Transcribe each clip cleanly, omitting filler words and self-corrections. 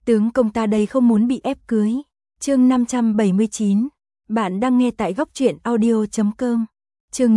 Tướng công ta đây không muốn bị ép cưới. Chương 579. Bạn đang nghe tại góc truyện audio.com. Chương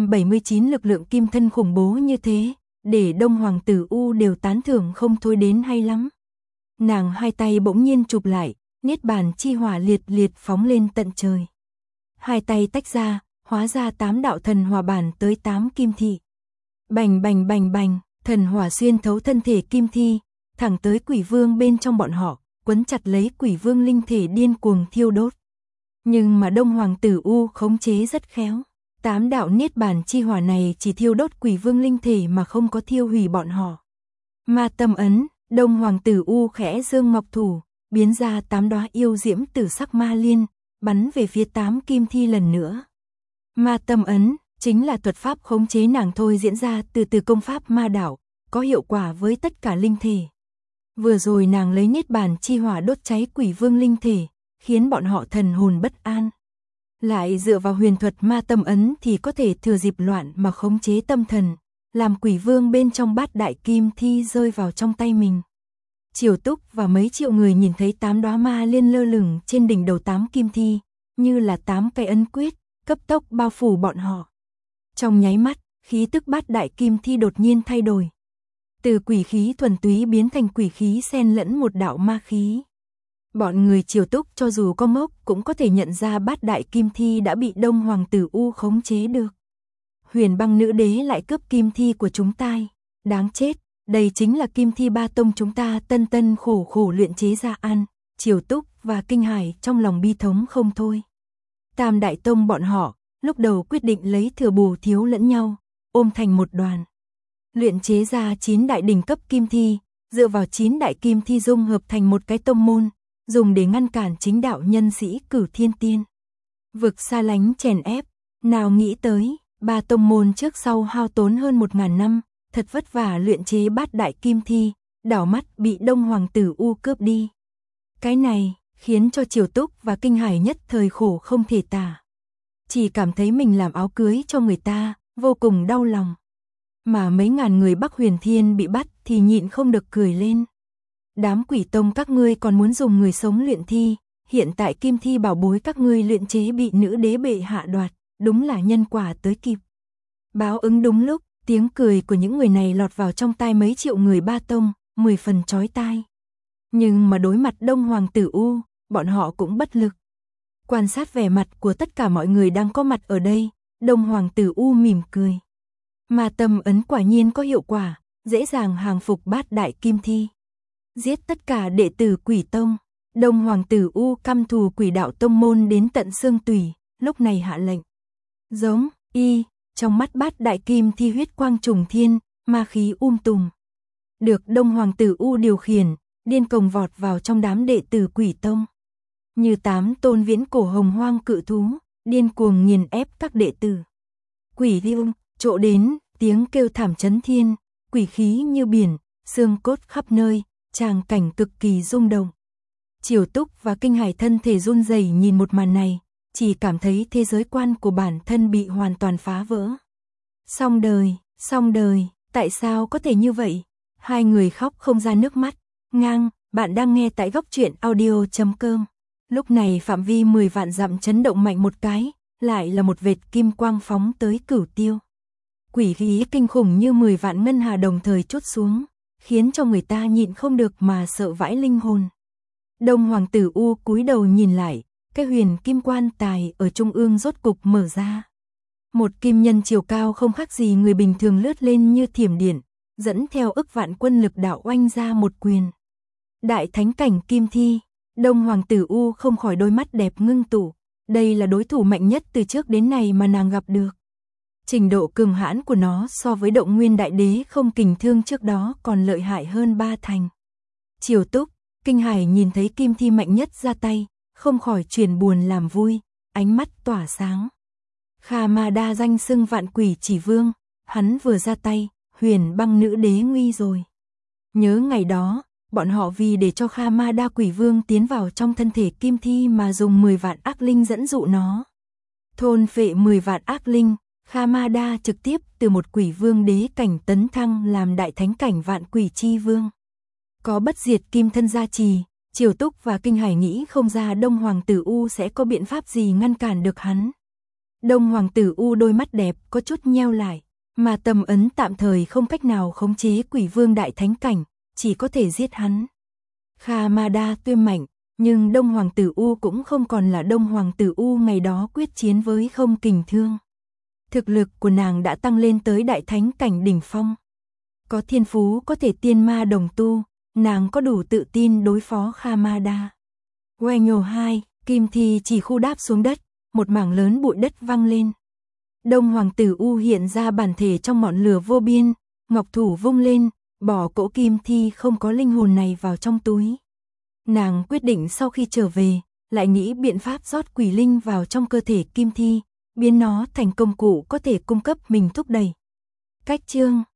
579 lực lượng kim thân khủng bố như thế, để Đông Hoàng tử U đều tán thưởng không thôi đến hay lắm. Nàng hai tay bỗng nhiên chụp lại, niết bàn chi hỏa liệt liệt phóng lên tận trời. Hai tay tách ra, hóa ra 8 đạo thần hỏa bản tới 8 kim thị. Bành bành bành bành, thần hỏa xuyên thấu thân thể kim thi, thẳng tới quỷ vương bên trong bọn họ, quấn chặt lấy quỷ vương linh thể điên cuồng thiêu đốt. Nhưng mà Đông Hoàng tử U khống chế rất khéo. 8 đạo niết bàn chi hỏa này chỉ thiêu đốt quỷ vương linh thể mà không có thiêu hủy bọn họ. Ma tâm ấn, Đông Hoàng tử U khẽ giương ngọc thủ, biến ra 8 đóa yêu diễm tử sắc ma liên, bắn về phía 8 kim thi lần nữa. Ma tâm ấn chính là thuật pháp khống chế nàng thôi diễn ra từ công pháp ma đạo, có hiệu quả với tất cả linh thể. Vừa rồi nàng lấy niết bàn chi hỏa đốt cháy quỷ vương linh thể, khiến bọn họ thần hồn bất an. Lại dựa vào huyền thuật ma tâm ấn thì có thể thừa dịp loạn mà khống chế tâm thần, làm quỷ vương bên trong bát đại kim thi rơi vào trong tay mình. Triều Túc và mấy triệu người nhìn thấy 8 đóa ma liên lơ lửng trên đỉnh đầu 8 kim thi, như là 8 cái ấn quyết, cấp tốc bao phủ bọn họ. Trong nháy mắt, khí tức bát đại kim thi đột nhiên thay đổi. Từ quỷ khí thuần túy biến thành quỷ khí xen lẫn một đạo ma khí. Bọn người Triều Túc cho dù có mốc cũng có thể nhận ra bát đại kim thi đã bị Đông Hoàng tử U khống chế được. Huyền Băng nữ đế lại cướp kim thi của chúng ta. Đáng chết, đây chính là kim thi ba tông chúng ta tân khổ luyện chế ra ăn. Triều Túc và Kinh Hải trong lòng bi thống không thôi. Tam đại tông bọn họ lúc đầu quyết định lấy thừa bù thiếu lẫn nhau, ôm thành một đoàn. Luyện chế ra 9 đại đỉnh cấp kim thi, dựa vào 9 đại kim thi dung hợp thành một cái tông môn, dùng để ngăn cản chính đạo nhân sĩ Cửu Thiên Tiên. Vực xa lánh chèn ép, nào nghĩ tới, 3 tông môn trước sau hao tốn hơn 1000 năm, thật vất vả luyện chế bát đại kim thi, đảo mắt bị Đông Hoàng tử U cướp đi. Cái này khiến cho Triều Túc và Kinh Hải nhất thời khổ không thể tả. Chỉ cảm thấy mình làm áo cưới cho người ta, vô cùng đau lòng. Mà mấy ngàn người Bắc Huyền Thiên bị bắt thì nhịn không được cười lên. Đám quỷ tông các ngươi còn muốn dùng người sống luyện thi, hiện tại kim thi bảo bối các ngươi luyện chế bị nữ đế bệ hạ đoạt, đúng là nhân quả tới kịp. Báo ứng đúng lúc, tiếng cười của những người này lọt vào trong tai mấy triệu người ba tông, 10 phần chói tai. Nhưng mà đối mặt Đông Hoàng tử U, bọn họ cũng bất lực. Quan sát vẻ mặt của tất cả mọi người đang có mặt ở đây, Đông Hoàng tử U mỉm cười. Ma tâm ấn quả nhiên có hiệu quả, dễ dàng hàng phục bát đại kim thi. Giết tất cả đệ tử quỷ tông. Đông Hoàng tử U căm thù quỷ đạo tông môn đến tận xương tủy, lúc này hạ lệnh. Giống, trong mắt bát đại kim thi huyết quang trùng thiên, ma khí tùm. Được Đông Hoàng tử U điều khiển, điên cuồng vọt vào trong đám đệ tử quỷ tông. Như 8 tôn viễn cổ hồng hoang cự thú, điên cuồng nghiền ép các đệ tử. Quỷ liêu, trộ đến, tiếng kêu thảm chấn thiên, quỷ khí như biển, xương cốt khắp nơi, tràng cảnh cực kỳ rung động. Triều Túc và Kinh Hải thân thể run rẩy nhìn một màn này, chỉ cảm thấy thế giới quan của bản thân bị hoàn toàn phá vỡ. Xong đời, tại sao có thể như vậy? Hai người khóc không ra nước mắt. Bạn đang nghe tại góc truyện audio.com. Lúc này phạm vi 10 vạn dặm chấn động mạnh một cái, lại là một vệt kim quang phóng tới Cửu Tiêu. Quỷ khí kinh khủng như 10 vạn ngân hà đồng thời trút xuống, khiến cho người ta nhịn không được mà sợ vãi linh hồn. Đông Hoàng tử U cúi đầu nhìn lại, cái huyền kim quan tài ở trung ương rốt cục mở ra. Một kim nhân chiều cao không khác gì người bình thường lướt lên như thiểm điện, dẫn theo ức vạn quân lực đạo oanh ra một quyền. Đại thánh cảnh kim thi, Đông Hoàng tử U không khỏi đôi mắt đẹp ngưng tụ, đây là đối thủ mạnh nhất từ trước đến nay mà nàng gặp được. Trình độ cường hãn của nó so với Động Nguyên Đại Đế không kình thương trước đó còn lợi hại hơn 3 thành. Triều Túc, Kinh Hải nhìn thấy kim thi mạnh nhất ra tay, không khỏi chuyển buồn làm vui, ánh mắt tỏa sáng. Kha Ma Đa danh xưng vạn quỷ chỉ vương, hắn vừa ra tay, Huyền Băng nữ đế nguy rồi. Nhớ ngày đó, bọn họ vì để cho Kha Ma Đa quỷ vương tiến vào trong thân thể kim thi mà dùng 10 vạn ác linh dẫn dụ nó. Thôn phệ 10 vạn ác linh, Kha Ma Đa trực tiếp từ một quỷ vương đế cảnh tấn thăng làm đại thánh cảnh vạn quỷ chi vương. Có bất diệt kim thân gia trì, Triều Túc và Kinh Hải nghĩ không ra Đông Hoàng tử U sẽ có biện pháp gì ngăn cản được hắn. Đông Hoàng tử U đôi mắt đẹp có chút nheo lại, mà tầm ấn tạm thời không cách nào khống chế Quỷ Vương đại thánh cảnh, chỉ có thể giết hắn. Kha Ma Đa tuy mạnh, nhưng Đông Hoàng tử U cũng không còn là Đông Hoàng tử U ngày đó quyết chiến với Không Kình Thương. Thực lực của nàng đã tăng lên tới đại thánh cảnh đỉnh phong. Có thiên phú có thể tiên ma đồng tu, nàng có đủ tự tin đối phó Kha Ma Đa. Oanh 2, kim thi chỉ khu đáp xuống đất, một mảng lớn bụi đất văng lên. Đông Hoàng tử U hiện ra bản thể trong ngọn lửa vô biên, ngọc thủ vung lên, bỏ cỗ kim thi không có linh hồn này vào trong túi. Nàng quyết định sau khi trở về, lại nghĩ biện pháp rót quỷ linh vào trong cơ thể kim thi, biến nó thành công cụ có thể cung cấp mình thúc đẩy. Cách chương